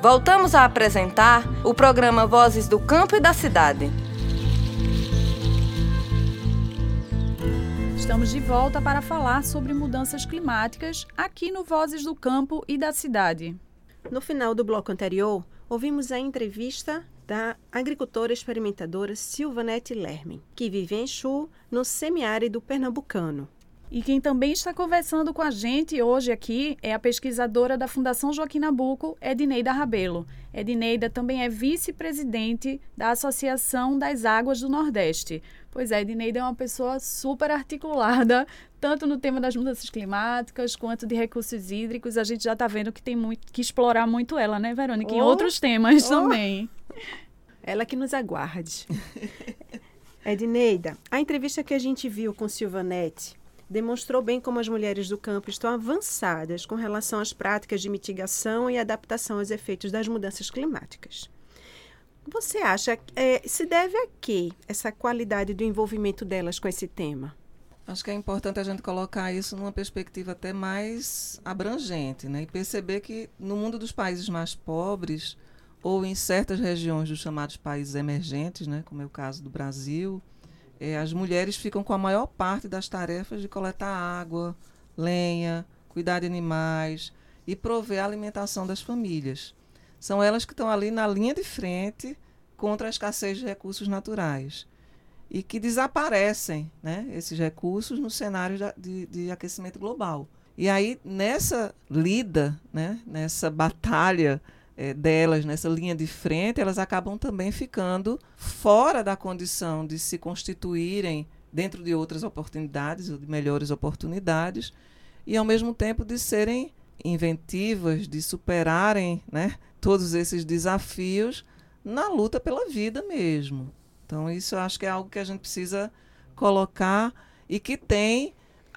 Voltamos a apresentar o programa Vozes do Campo e da Cidade. Estamos de volta para falar sobre mudanças climáticas aqui no Vozes do Campo e da Cidade. No final do bloco anterior, ouvimos a entrevista da agricultora experimentadora Silvanete Lermen, que vive em Exu, no semiárido pernambucano. E quem também está conversando com a gente hoje aqui é a pesquisadora da Fundação Joaquim Nabuco, Edneida Rabelo. Edneida também é vice-presidente da Associação das Águas do Nordeste. Pois é, Edneida é uma pessoa super articulada, tanto no tema das mudanças climáticas quanto de recursos hídricos. A gente já está vendo que tem muito que explorar muito ela, né, Verônica? Em outros temas também. Ela que nos aguarde. Edneida, a entrevista que a gente viu com Silvanete demonstrou bem como as mulheres do campo estão avançadas com relação às práticas de mitigação e adaptação aos efeitos das mudanças climáticas. Você acha que se deve a quê essa qualidade do envolvimento delas com esse tema? Acho que é importante a gente colocar isso numa perspectiva até mais abrangente, né? E perceber que no mundo dos países mais pobres ou em certas regiões dos chamados países emergentes, né, como é o caso do Brasil, as mulheres ficam com a maior parte das tarefas de coletar água, lenha, cuidar de animais e prover a alimentação das famílias. São elas que estão ali na linha de frente contra a escassez de recursos naturais e que desaparecem, né, esses recursos no cenário de aquecimento global. E aí, nessa lida, né, nessa batalha delas, nessa linha de frente, elas acabam também ficando fora da condição de se constituírem dentro de outras oportunidades, ou de melhores oportunidades, e ao mesmo tempo de serem inventivas, de superarem, né, todos esses desafios na luta pela vida mesmo. Então isso eu acho que é algo que a gente precisa colocar e que tem,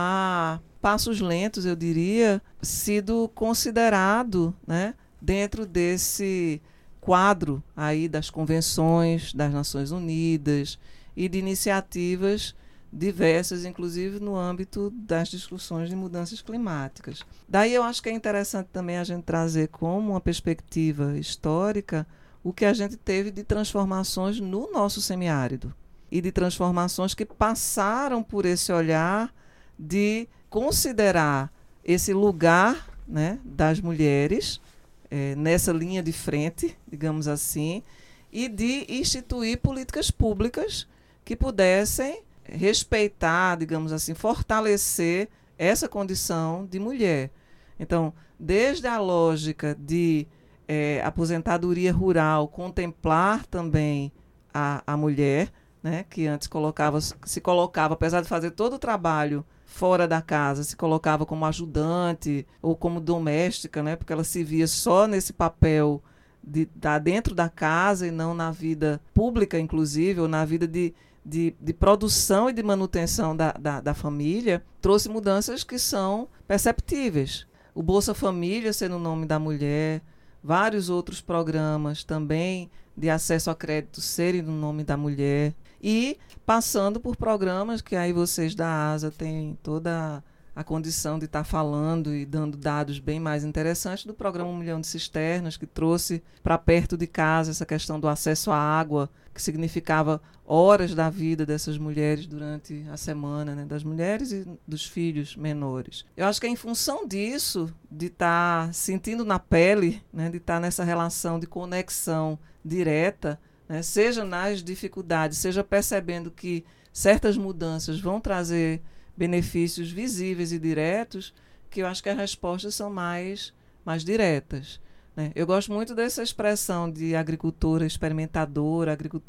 a passos lentos, eu diria, sido considerado, né, dentro desse quadro aí das convenções das Nações Unidas e de iniciativas diversas, inclusive no âmbito das discussões de mudanças climáticas. Daí eu acho que é interessante também a gente trazer como uma perspectiva histórica o que a gente teve de transformações no nosso semiárido e de transformações que passaram por esse olhar de considerar esse lugar, né, das mulheres nessa linha de frente, digamos assim, e de instituir políticas públicas que pudessem respeitar, digamos assim, fortalecer essa condição de mulher. Então, desde a lógica de aposentadoria rural, contemplar também a mulher, né, que antes se colocava, apesar de fazer todo o trabalho fora da casa, se colocava como ajudante ou como doméstica, né, porque ela se via só nesse papel de estar dentro da casa e não na vida pública, inclusive, ou na vida de produção e de manutenção da família, trouxe mudanças que são perceptíveis. O Bolsa Família sendo o nome da mulher, vários outros programas também de acesso a crédito serem no nome da mulher, e passando por programas que aí vocês da ASA têm toda a condição de estar falando e dando dados bem mais interessantes do programa 1 Milhão de Cisternas, que trouxe para perto de casa essa questão do acesso à água, que significava horas da vida dessas mulheres durante a semana, né, das mulheres e dos filhos menores. Eu acho que é em função disso, de estar sentindo na pele, né, de estar nessa relação de conexão direta, né, seja nas dificuldades, seja percebendo que certas mudanças vão trazer benefícios visíveis e diretos, que eu acho que as respostas são mais diretas, né? Eu gosto muito dessa expressão de agricultor experimentador,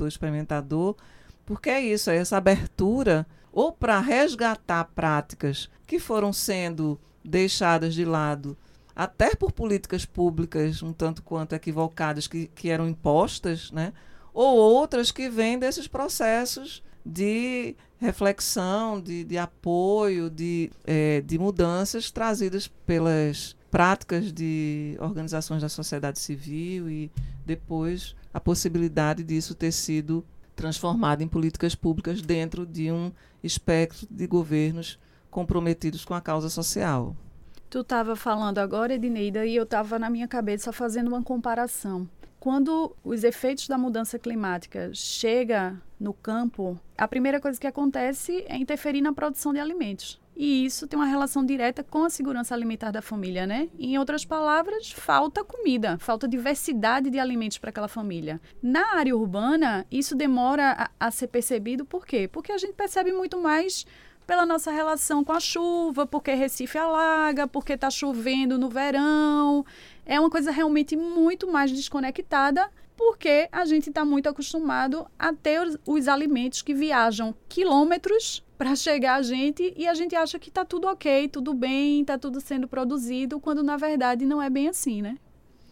porque é isso, é essa abertura ou para resgatar práticas que foram sendo deixadas de lado até por políticas públicas um tanto quanto equivocadas que eram impostas, né? Ou outras que vêm desses processos de reflexão, de apoio, de mudanças trazidas pelas práticas de organizações da sociedade civil e depois a possibilidade disso ter sido transformado em políticas públicas dentro de um espectro de governos comprometidos com a causa social. Tu estava falando agora, Edineida, e eu estava na minha cabeça fazendo uma comparação. Quando os efeitos da mudança climática chegam no campo, a primeira coisa que acontece é interferir na produção de alimentos. E isso tem uma relação direta com a segurança alimentar da família, né? Em outras palavras, falta comida, falta diversidade de alimentos para aquela família. Na área urbana, isso demora a ser percebido. Por quê? Porque a gente percebe muito mais pela nossa relação com a chuva, porque Recife alaga, porque está chovendo no verão. É uma coisa realmente muito mais desconectada, porque a gente está muito acostumado a ter os alimentos que viajam quilômetros para chegar a gente e a gente acha que está tudo ok, tudo bem, está tudo sendo produzido, quando na verdade não é bem assim, né?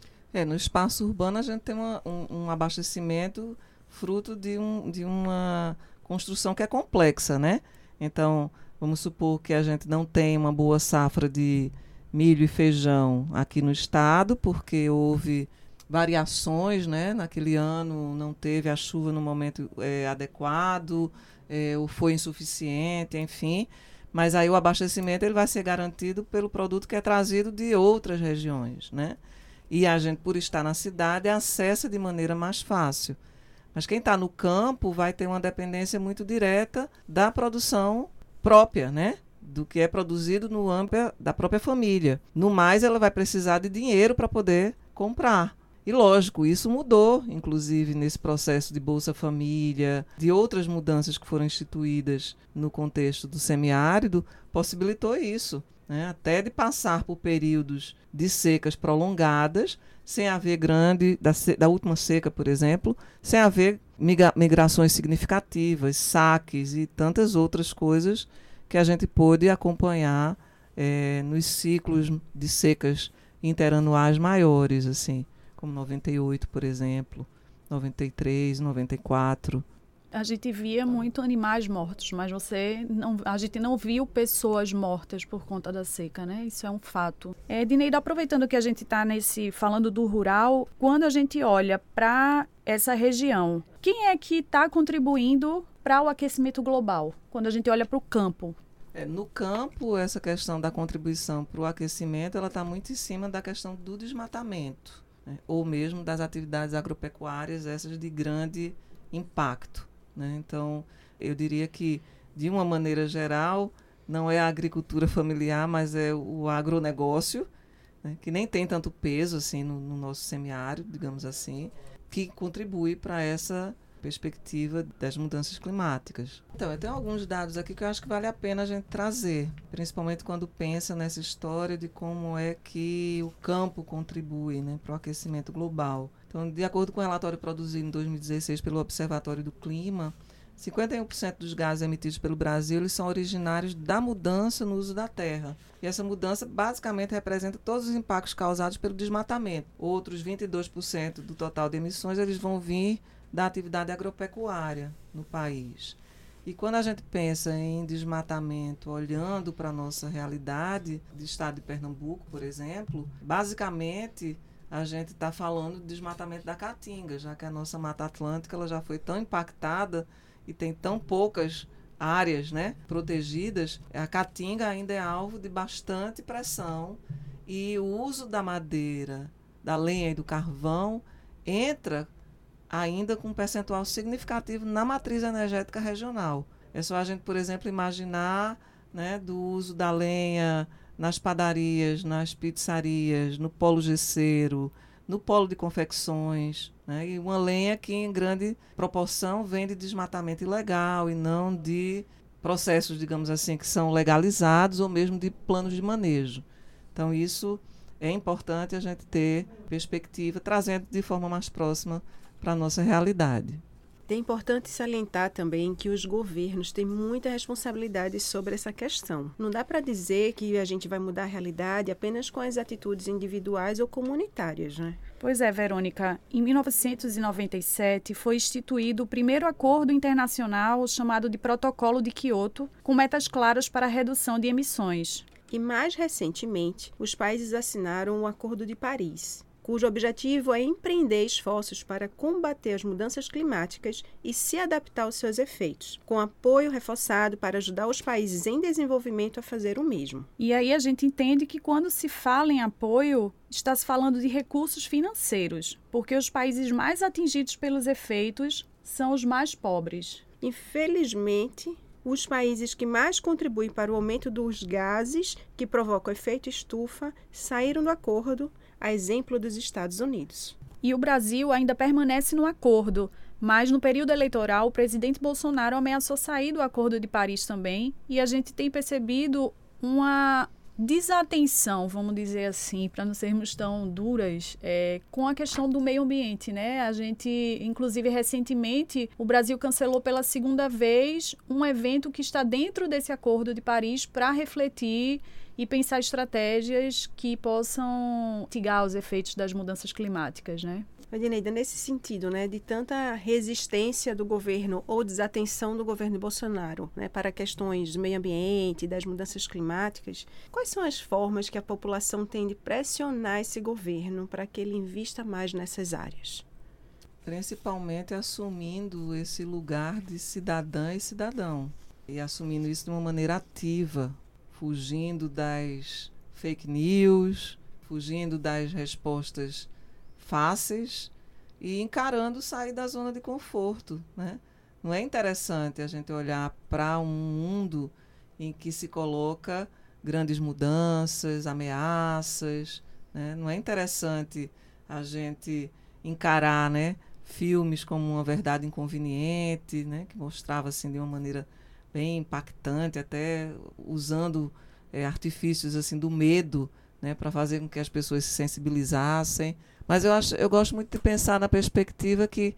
No espaço urbano a gente tem um abastecimento fruto de uma construção que é complexa, né? Então, vamos supor que a gente não tem uma boa safra de milho e feijão aqui no estado, porque houve variações, né? Naquele ano não teve a chuva no momento adequado, ou foi insuficiente, enfim. Mas aí o abastecimento ele vai ser garantido pelo produto que é trazido de outras regiões, né? E a gente, por estar na cidade, acessa de maneira mais fácil. Mas quem está no campo vai ter uma dependência muito direta da produção própria, né? Do que é produzido no âmbito da própria família. No mais, ela vai precisar de dinheiro para poder comprar. E lógico, isso mudou, inclusive, nesse processo de Bolsa Família, de outras mudanças que foram instituídas no contexto do semiárido, possibilitou isso, né? Até de passar por períodos de secas prolongadas, sem haver da última seca, por exemplo, sem haver migrações significativas, saques e tantas outras coisas que a gente pôde acompanhar nos ciclos de secas interanuais maiores, assim, como 98, por exemplo, 93, 94. A gente via muito animais mortos, mas a gente não viu pessoas mortas por conta da seca, né? Isso é um fato. Edineida, aproveitando que a gente está falando do rural, quando a gente olha para essa região, quem é que está contribuindo para o aquecimento global? Quando a gente olha para o campo. No campo, essa questão da contribuição para o aquecimento, ela está muito em cima da questão do desmatamento, né? Ou mesmo das atividades agropecuárias, essas de grande impacto, né? Então, eu diria que, de uma maneira geral, não é a agricultura familiar, mas é o agronegócio, né? Que nem tem tanto peso assim, no nosso semiárido, digamos assim, que contribui para essa perspectiva das mudanças climáticas. Então, eu tenho alguns dados aqui que eu acho que vale a pena a gente trazer, principalmente quando pensa nessa história de como é que o campo contribui, né, para o aquecimento global. Então, de acordo com o relatório produzido em 2016 pelo Observatório do Clima, 51% dos gases emitidos pelo Brasil eles são originários da mudança no uso da terra. E essa mudança basicamente representa todos os impactos causados pelo desmatamento. Outros 22% do total de emissões eles vão vir da atividade agropecuária no país. E quando a gente pensa em desmatamento, olhando para a nossa realidade do estado de Pernambuco, por exemplo, basicamente a gente está falando de desmatamento da Caatinga, já que a nossa Mata Atlântica ela já foi tão impactada e tem tão poucas áreas, né, protegidas. A Caatinga ainda é alvo de bastante pressão e o uso da madeira, da lenha e do carvão entra ainda com um percentual significativo na matriz energética regional. É só a gente, por exemplo, imaginar, né, do uso da lenha nas padarias, nas pizzarias, no polo gesseiro, no polo de confecções, né, e uma lenha que em grande proporção vem de desmatamento ilegal e não de processos, digamos assim, que são legalizados ou mesmo de planos de manejo. Então, isso é importante a gente ter perspectiva, trazendo de forma mais próxima para a nossa realidade. É importante salientar também que os governos têm muita responsabilidade sobre essa questão. Não dá para dizer que a gente vai mudar a realidade apenas com as atitudes individuais ou comunitárias, né? Pois é, Verônica. Em 1997 foi instituído o primeiro acordo internacional chamado de Protocolo de Quioto, com metas claras para a redução de emissões. E mais recentemente, os países assinaram o Acordo de Paris, cujo objetivo é empreender esforços para combater as mudanças climáticas e se adaptar aos seus efeitos, com apoio reforçado para ajudar os países em desenvolvimento a fazer o mesmo. E aí a gente entende que quando se fala em apoio, está se falando de recursos financeiros, porque os países mais atingidos pelos efeitos são os mais pobres. Infelizmente, os países que mais contribuem para o aumento dos gases que provocam o efeito estufa saíram do acordo, a exemplo dos Estados Unidos. E o Brasil ainda permanece no acordo, mas no período eleitoral o presidente Bolsonaro ameaçou sair do Acordo de Paris também, e a gente tem percebido uma desatenção, vamos dizer assim, para não sermos tão duras, com a questão do meio ambiente, né? A gente, inclusive, recentemente, o Brasil cancelou pela segunda vez um evento que está dentro desse Acordo de Paris para refletir e pensar estratégias que possam mitigar os efeitos das mudanças climáticas, né? Edineida, nesse sentido, né, de tanta resistência do governo ou desatenção do governo Bolsonaro, né, para questões do meio ambiente e das mudanças climáticas, quais são as formas que a população tem de pressionar esse governo para que ele invista mais nessas áreas? Principalmente assumindo esse lugar de cidadã e cidadão, e assumindo isso de uma maneira ativa, fugindo das fake news, fugindo das respostas fáceis e encarando sair da zona de conforto, né? Não é interessante a gente olhar para um mundo em que se coloca grandes mudanças, ameaças, né? Não é interessante a gente encarar, né, filmes como Uma Verdade Inconveniente, né, que mostrava assim de uma maneira bem impactante, até usando artifícios assim do medo, né, para fazer com que as pessoas se sensibilizassem. Mas eu gosto muito de pensar na perspectiva que,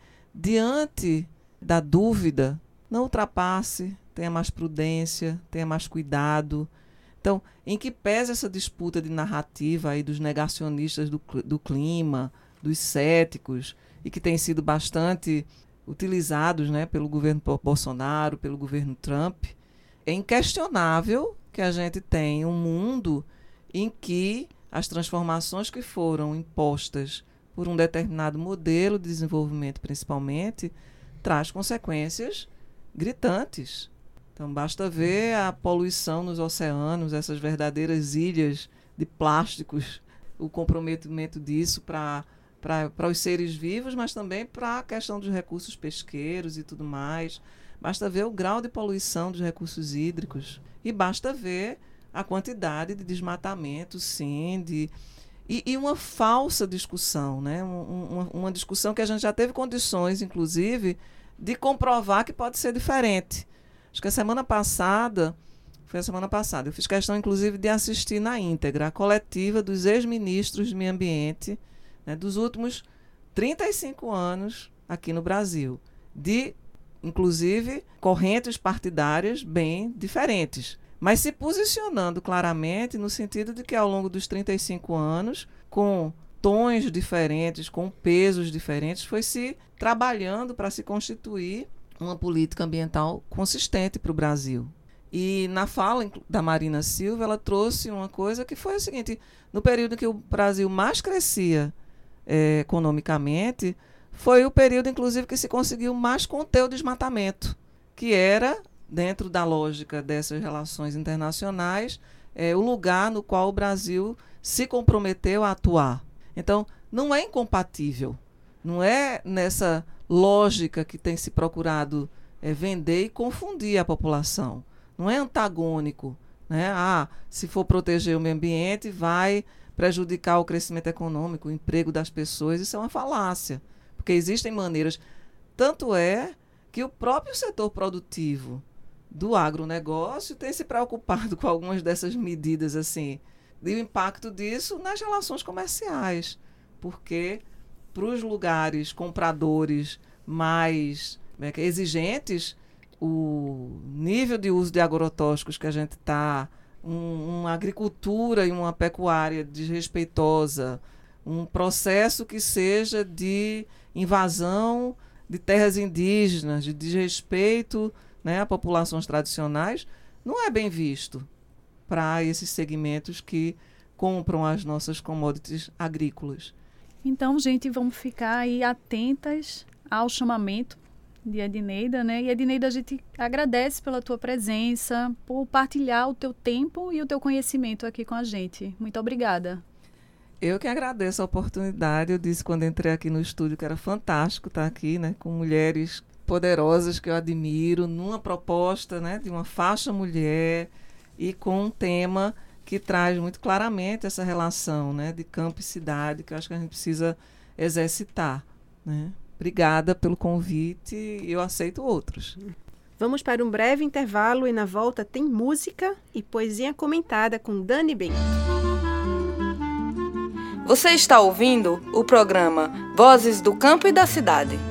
diante da dúvida, não ultrapasse, tenha mais prudência, tenha mais cuidado. Então, em que pese essa disputa de narrativa aí dos negacionistas do clima, dos céticos, e que tem sido bastante utilizados, né, pelo governo Bolsonaro, pelo governo Trump, é inquestionável que a gente tem um mundo em que as transformações que foram impostas por um determinado modelo de desenvolvimento, principalmente, traz consequências gritantes. Então, basta ver a poluição nos oceanos, essas verdadeiras ilhas de plásticos, o comprometimento disso para os seres vivos, mas também para a questão dos recursos pesqueiros e tudo mais. Basta ver o grau de poluição dos recursos hídricos e basta ver a quantidade de desmatamento, sim, e uma falsa discussão, né? Uma discussão que a gente já teve condições, inclusive, de comprovar que pode ser diferente. Acho que foi a semana passada, eu fiz questão, inclusive, de assistir na íntegra a coletiva dos ex-ministros de meio ambiente, né, dos últimos 35 anos aqui no Brasil, de, inclusive, correntes partidárias bem diferentes, mas se posicionando claramente no sentido de que ao longo dos 35 anos, com tons diferentes, com pesos diferentes, foi se trabalhando para se constituir uma política ambiental consistente para o Brasil. E na fala da Marina Silva, ela trouxe uma coisa que foi o seguinte: no período em que o Brasil mais crescia economicamente, foi o período, inclusive, que se conseguiu mais conter o desmatamento, que era, dentro da lógica dessas relações internacionais, o lugar no qual o Brasil se comprometeu a atuar. Então, não é incompatível, não é nessa lógica que tem se procurado vender e confundir a população. Não é antagônico, né? Se for proteger o meio ambiente, vai prejudicar o crescimento econômico, o emprego das pessoas. Isso é uma falácia, porque existem maneiras. Tanto é que o próprio setor produtivo do agronegócio tem se preocupado com algumas dessas medidas, assim, e o impacto disso nas relações comerciais, porque para os lugares compradores mais exigentes, o nível de uso de agrotóxicos que a gente está, uma agricultura e uma pecuária desrespeitosa, um processo que seja de invasão de terras indígenas, de desrespeito, né, a populações tradicionais, não é bem visto para esses segmentos que compram as nossas commodities agrícolas. Então, gente, vamos ficar aí atentas ao chamamento de Edneida, né? E Edneida, a gente agradece pela tua presença, por partilhar o teu tempo e o teu conhecimento aqui com a gente. Muito obrigada. Eu que agradeço a oportunidade. Eu disse quando entrei aqui no estúdio que era fantástico estar aqui, né, com mulheres poderosas que eu admiro, numa proposta, né, de uma faixa mulher e com um tema que traz muito claramente essa relação, né, de campo e cidade, que eu acho que a gente precisa exercitar, né? Obrigada pelo convite e eu aceito outros. Vamos para um breve intervalo e na volta tem música e poesia comentada com Dani Bento. Você está ouvindo o programa Vozes do Campo e da Cidade.